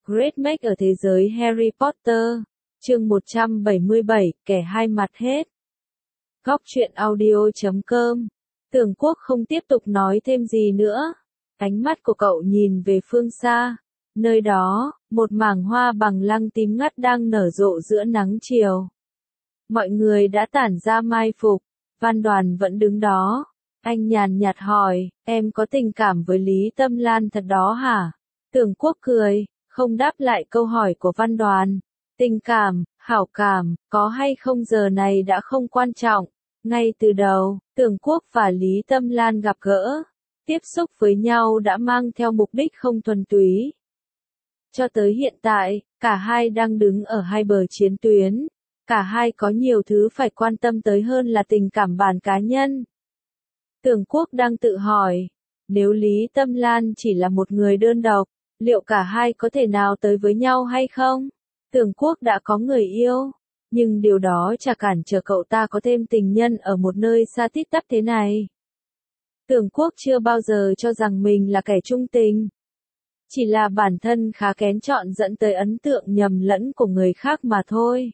Great Make ở thế giới Harry Potter. Chương 177, kẻ hai mặt hết. Góc truyện audio.com. Tưởng Quốc không tiếp tục nói thêm gì nữa. Ánh mắt của cậu nhìn về phương xa. Nơi đó, một mảng hoa bằng lăng tím ngắt đang nở rộ giữa nắng chiều. Mọi người đã tản ra mai phục. Văn Đoàn vẫn đứng đó. Anh nhàn nhạt hỏi, em có tình cảm với Lý Tâm Lan thật đó hả? Tưởng Quốc cười, không đáp lại câu hỏi của Văn Đoàn. Tình cảm, hảo cảm, có hay không giờ này đã không quan trọng. Ngay từ đầu, Tưởng Quốc và Lý Tâm Lan gặp gỡ, tiếp xúc với nhau đã mang theo mục đích không thuần túy. Cho tới hiện tại, cả hai đang đứng ở hai bờ chiến tuyến. Cả hai có nhiều thứ phải quan tâm tới hơn là tình cảm bản cá nhân. Tưởng Quốc đang tự hỏi, nếu Lý Tâm Lan chỉ là một người đơn độc, liệu cả hai có thể nào tới với nhau hay không? Tưởng Quốc đã có người yêu, nhưng điều đó chả cản trở cậu ta có thêm tình nhân ở một nơi xa tít tắp thế này. Tưởng Quốc chưa bao giờ cho rằng mình là kẻ trung tình. Chỉ là bản thân khá kén chọn dẫn tới ấn tượng nhầm lẫn của người khác mà thôi.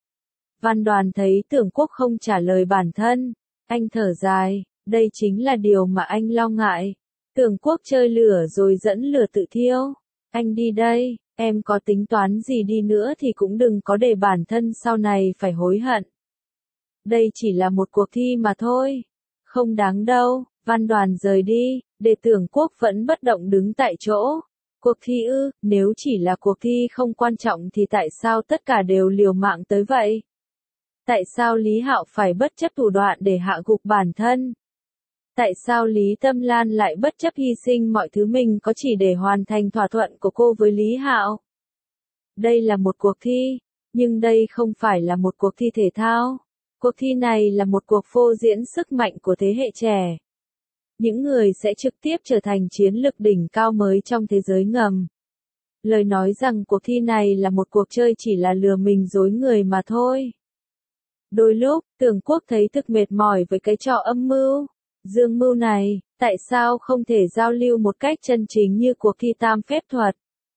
Văn Đoàn thấy Tưởng Quốc không trả lời bản thân. Anh thở dài, đây chính là điều mà anh lo ngại. Tưởng Quốc chơi lửa rồi dẫn lửa tự thiêu. Anh đi đây, em có tính toán gì đi nữa thì cũng đừng có để bản thân sau này phải hối hận. Đây chỉ là một cuộc thi mà thôi. Không đáng đâu. Văn Đoàn rời đi, để Tưởng Quốc vẫn bất động đứng tại chỗ. Cuộc thi ư, nếu chỉ là cuộc thi không quan trọng thì tại sao tất cả đều liều mạng tới vậy? Tại sao Lý Hạo phải bất chấp thủ đoạn để hạ gục bản thân? Tại sao Lý Tâm Lan lại bất chấp hy sinh mọi thứ mình có chỉ để hoàn thành thỏa thuận của cô với Lý Hạo? Đây là một cuộc thi, nhưng đây không phải là một cuộc thi thể thao. Cuộc thi này là một cuộc phô diễn sức mạnh của thế hệ trẻ. Những người sẽ trực tiếp trở thành chiến lực đỉnh cao mới trong thế giới ngầm. Lời nói rằng cuộc thi này là một cuộc chơi chỉ là lừa mình dối người mà thôi. Đôi lúc, Tưởng Quốc thấy thực mệt mỏi với cái trò âm mưu, dương mưu này, tại sao không thể giao lưu một cách chân chính như cuộc thi tam phép thuật?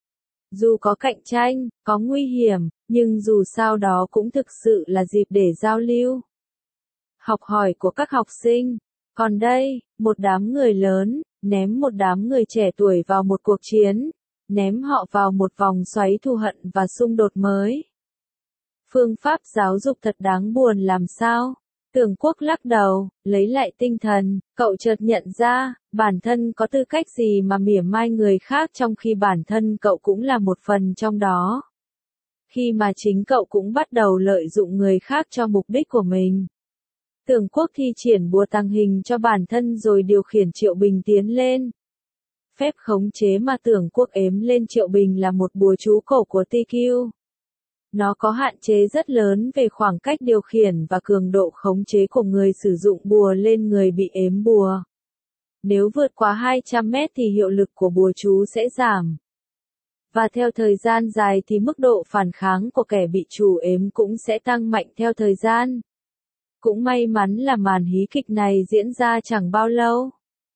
Dù có cạnh tranh, có nguy hiểm, nhưng dù sao đó cũng thực sự là dịp để giao lưu. Học hỏi của các học sinh. Còn đây, một đám người lớn, ném một đám người trẻ tuổi vào một cuộc chiến, ném họ vào một vòng xoáy thù hận và xung đột mới. Phương pháp giáo dục thật đáng buồn làm sao? Tưởng Quốc lắc đầu, lấy lại tinh thần, cậu chợt nhận ra, bản thân có tư cách gì mà mỉa mai người khác trong khi bản thân cậu cũng là một phần trong đó. Khi mà chính cậu cũng bắt đầu lợi dụng người khác cho mục đích của mình. Tưởng Quốc thi triển bùa tàng hình cho bản thân rồi điều khiển Triệu Bình tiến lên. Phép khống chế mà Tưởng Quốc ếm lên Triệu Bình là một bùa chú cổ của TQ. Nó có hạn chế rất lớn về khoảng cách điều khiển và cường độ khống chế của người sử dụng bùa lên người bị ếm bùa. Nếu vượt quá 200 mét thì hiệu lực của bùa chú sẽ giảm. Và theo thời gian dài thì mức độ phản kháng của kẻ bị chủ ếm cũng sẽ tăng mạnh theo thời gian. Cũng may mắn là màn hí kịch này diễn ra chẳng bao lâu.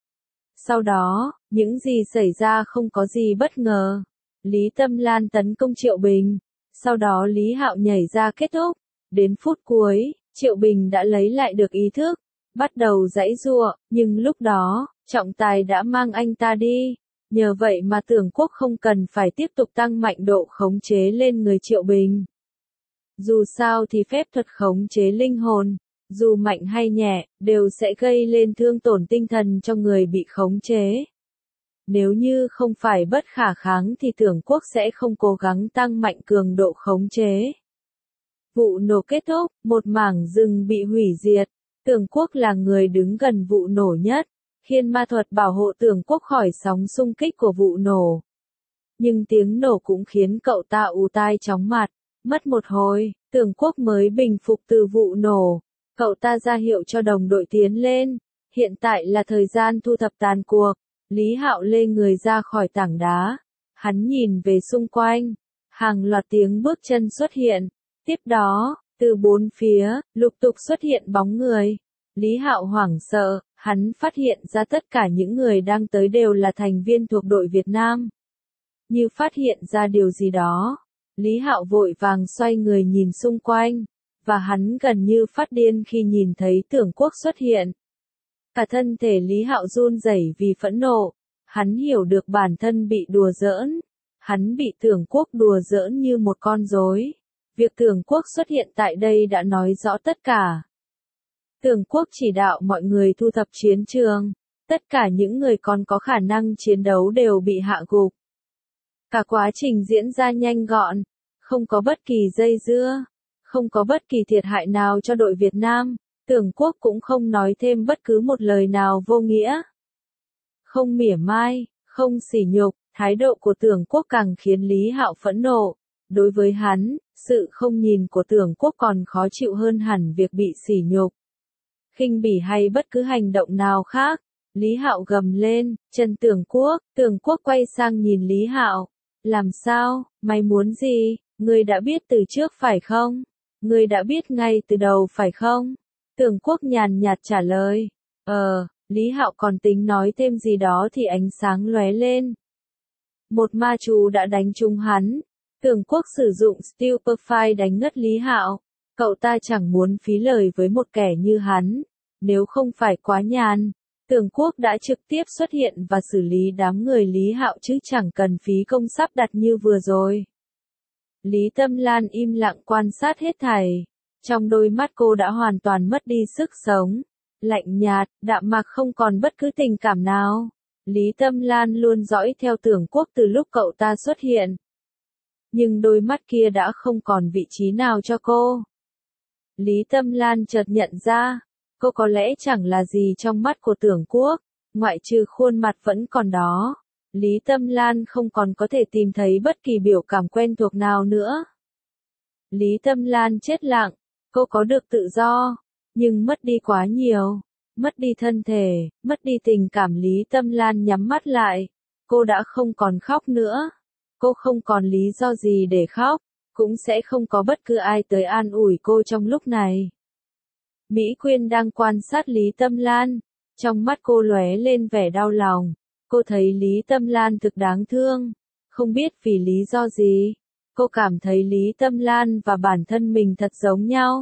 Sau đó, những gì xảy ra không có gì bất ngờ. Lý Tâm Lan tấn công Triệu Bình. Sau đó Lý Hạo nhảy ra kết thúc. Đến phút cuối, Triệu Bình đã lấy lại được ý thức. Bắt đầu giãy giụa, nhưng lúc đó, trọng tài đã mang anh ta đi. Nhờ vậy mà Tưởng Quốc không cần phải tiếp tục tăng mạnh độ khống chế lên người Triệu Bình. Dù sao thì phép thuật khống chế linh hồn, dù mạnh hay nhẹ, đều sẽ gây lên thương tổn tinh thần cho người bị khống chế. Nếu như không phải bất khả kháng thì Tưởng Quốc sẽ không cố gắng tăng mạnh cường độ khống chế. Vụ nổ kết thúc, một mảng rừng bị hủy diệt. Tưởng Quốc là người đứng gần vụ nổ nhất. Khiên ma thuật bảo hộ Tưởng Quốc khỏi sóng xung kích của vụ nổ. Nhưng tiếng nổ cũng khiến cậu ta ù tai chóng mặt. Mất một hồi, Tưởng Quốc mới bình phục từ vụ nổ. Cậu ta ra hiệu cho đồng đội tiến lên. Hiện tại là thời gian thu thập tàn cuộc. Lý Hạo lê người ra khỏi tảng đá. Hắn nhìn về xung quanh. Hàng loạt tiếng bước chân xuất hiện. Tiếp đó, từ bốn phía, lục tục xuất hiện bóng người. Lý Hạo hoảng sợ, hắn phát hiện ra tất cả những người đang tới đều là thành viên thuộc đội Việt Nam. Như phát hiện ra điều gì đó, Lý Hạo vội vàng xoay người nhìn xung quanh, và hắn gần như phát điên khi nhìn thấy Tưởng Quốc xuất hiện. Cả thân thể Lý Hạo run rẩy vì phẫn nộ, hắn hiểu được bản thân bị đùa giỡn, hắn bị Tưởng Quốc đùa giỡn như một con rối. Việc Tưởng Quốc xuất hiện tại đây đã nói rõ tất cả. Tưởng Quốc chỉ đạo mọi người thu thập chiến trường, tất cả những người còn có khả năng chiến đấu đều bị hạ gục. Cả quá trình diễn ra nhanh gọn, không có bất kỳ dây dưa, không có bất kỳ thiệt hại nào cho đội Việt Nam, Tưởng Quốc cũng không nói thêm bất cứ một lời nào vô nghĩa. Không mỉa mai, không sỉ nhục, thái độ của Tưởng Quốc càng khiến Lý Hạo phẫn nộ. Đối với hắn, sự không nhìn của Tưởng Quốc còn khó chịu hơn hẳn việc bị sỉ nhục, khinh bỉ hay bất cứ hành động nào khác. Lý Hạo gầm lên, Trần Tưởng Quốc quay sang nhìn Lý Hạo. Làm sao, mày muốn gì, ngươi đã biết từ trước phải không? Ngươi đã biết ngay từ đầu phải không? Tưởng Quốc nhàn nhạt trả lời. Lý Hạo còn tính nói thêm gì đó thì ánh sáng lóe lên. Một ma chú đã đánh trúng hắn. Tưởng Quốc sử dụng Stupefy đánh ngất Lý Hạo. Cậu ta chẳng muốn phí lời với một kẻ như hắn. Nếu không phải quá nhàn, Tưởng Quốc đã trực tiếp xuất hiện và xử lý đám người Lý Hạo chứ chẳng cần phí công sắp đặt như vừa rồi. Lý Tâm Lan im lặng quan sát hết thảy. Trong đôi mắt cô đã hoàn toàn mất đi sức sống. Lạnh nhạt, đạm mạc không còn bất cứ tình cảm nào. Lý Tâm Lan luôn dõi theo Tưởng Quốc từ lúc cậu ta xuất hiện. Nhưng đôi mắt kia đã không còn vị trí nào cho cô. Lý Tâm Lan chợt nhận ra, cô có lẽ chẳng là gì trong mắt của Tưởng Quốc, ngoại trừ khuôn mặt vẫn còn đó. Lý Tâm Lan không còn có thể tìm thấy bất kỳ biểu cảm quen thuộc nào nữa. Lý Tâm Lan chết lặng, cô có được tự do, nhưng mất đi quá nhiều, mất đi thân thể, mất đi tình cảm. Lý Tâm Lan nhắm mắt lại, cô đã không còn khóc nữa, cô không còn lý do gì để khóc, cũng sẽ không có bất cứ ai tới an ủi cô trong lúc này. Mỹ Quyên đang quan sát Lý Tâm Lan, trong mắt cô lóe lên vẻ đau lòng, cô thấy Lý Tâm Lan thực đáng thương, không biết vì lý do gì, cô cảm thấy Lý Tâm Lan và bản thân mình thật giống nhau.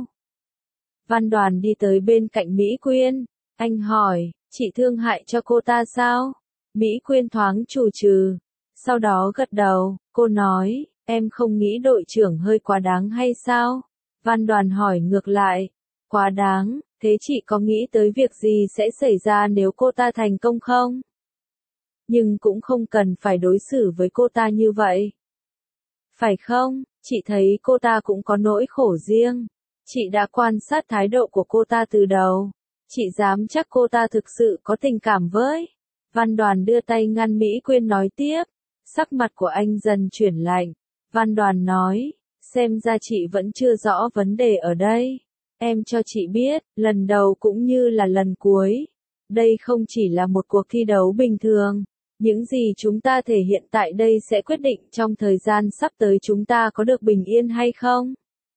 Văn Đoàn đi tới bên cạnh Mỹ Quyên, anh hỏi, chị thương hại cho cô ta sao? Mỹ Quyên thoáng chù trừ, sau đó gật đầu, cô nói, em không nghĩ đội trưởng hơi quá đáng hay sao? Văn Đoàn hỏi ngược lại, quá đáng, thế chị có nghĩ tới việc gì sẽ xảy ra nếu cô ta thành công không? Nhưng cũng không cần phải đối xử với cô ta như vậy. Phải không, chị thấy cô ta cũng có nỗi khổ riêng. Chị đã quan sát thái độ của cô ta từ đầu. Chị dám chắc cô ta thực sự có tình cảm với. Văn Đoàn đưa tay ngăn Mỹ Quyên nói tiếp. Sắc mặt của anh dần chuyển lạnh. Văn Đoàn nói, xem ra chị vẫn chưa rõ vấn đề ở đây. Em cho chị biết, lần đầu cũng như là lần cuối. Đây không chỉ là một cuộc thi đấu bình thường. Những gì chúng ta thể hiện tại đây sẽ quyết định trong thời gian sắp tới chúng ta có được bình yên hay không.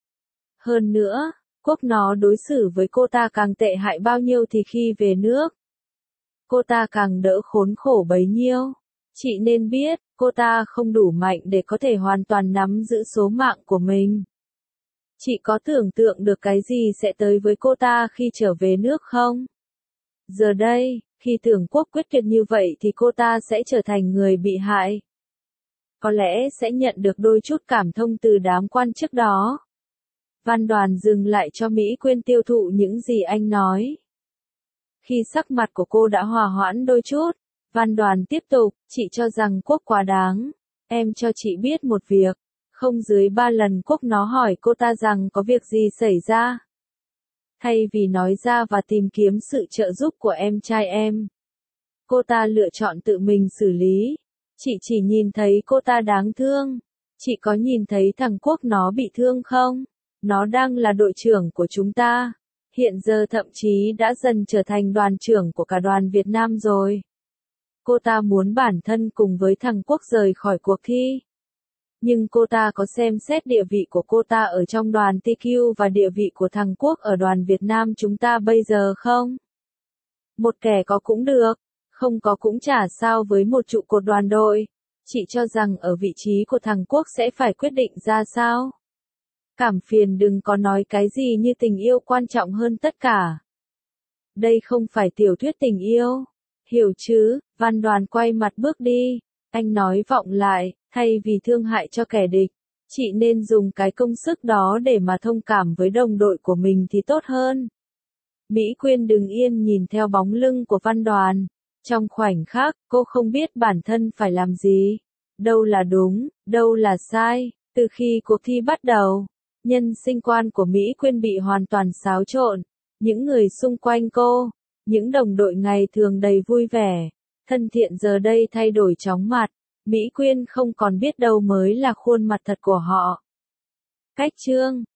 Hơn nữa, Quốc nó đối xử với cô ta càng tệ hại bao nhiêu thì khi về nước, cô ta càng đỡ khốn khổ bấy nhiêu. Chị nên biết, cô ta không đủ mạnh để có thể hoàn toàn nắm giữ số mạng của mình. Chị có tưởng tượng được cái gì sẽ tới với cô ta khi trở về nước không? Giờ đây, khi Tưởng Quốc quyết tuyệt như vậy thì cô ta sẽ trở thành người bị hại. Có lẽ sẽ nhận được đôi chút cảm thông từ đám quan chức đó. Văn Đoàn dừng lại cho Mỹ Quyên tiêu thụ những gì anh nói. Khi sắc mặt của cô đã hòa hoãn đôi chút, Văn Đoàn tiếp tục, chị cho rằng Quốc quá đáng. Em cho chị biết một việc, không dưới 3 lần Quốc nó hỏi cô ta rằng có việc gì xảy ra. Thay vì nói ra và tìm kiếm sự trợ giúp của em trai em, cô ta lựa chọn tự mình xử lý. Chị chỉ nhìn thấy cô ta đáng thương. Chị có nhìn thấy thằng Quốc nó bị thương không? Nó đang là đội trưởng của chúng ta. Hiện giờ thậm chí đã dần trở thành đoàn trưởng của cả đoàn Việt Nam rồi. Cô ta muốn bản thân cùng với thằng Quốc rời khỏi cuộc thi. Nhưng cô ta có xem xét địa vị của cô ta ở trong đoàn TQ và địa vị của thằng Quốc ở đoàn Việt Nam chúng ta bây giờ không? Một kẻ có cũng được, không có cũng chả sao với một trụ cột đoàn đội. Chị cho rằng ở vị trí của thằng Quốc sẽ phải quyết định ra sao? Cảm phiền đừng có nói cái gì như tình yêu quan trọng hơn tất cả. Đây không phải tiểu thuyết tình yêu. Hiểu chứ, Văn Đoàn quay mặt bước đi. Anh nói vọng lại, thay vì thương hại cho kẻ địch, chị nên dùng cái công sức đó để mà thông cảm với đồng đội của mình thì tốt hơn. Mỹ Quyên đứng yên nhìn theo bóng lưng của Văn Đoàn. Trong khoảnh khắc, cô không biết bản thân phải làm gì. Đâu là đúng, đâu là sai. Từ khi cuộc thi bắt đầu, nhân sinh quan của Mỹ Quyên bị hoàn toàn xáo trộn. Những người xung quanh cô, những đồng đội ngày thường đầy vui vẻ, thân thiện giờ đây thay đổi chóng mặt. Mỹ Quyên không còn biết đâu mới là khuôn mặt thật của họ. Cách chương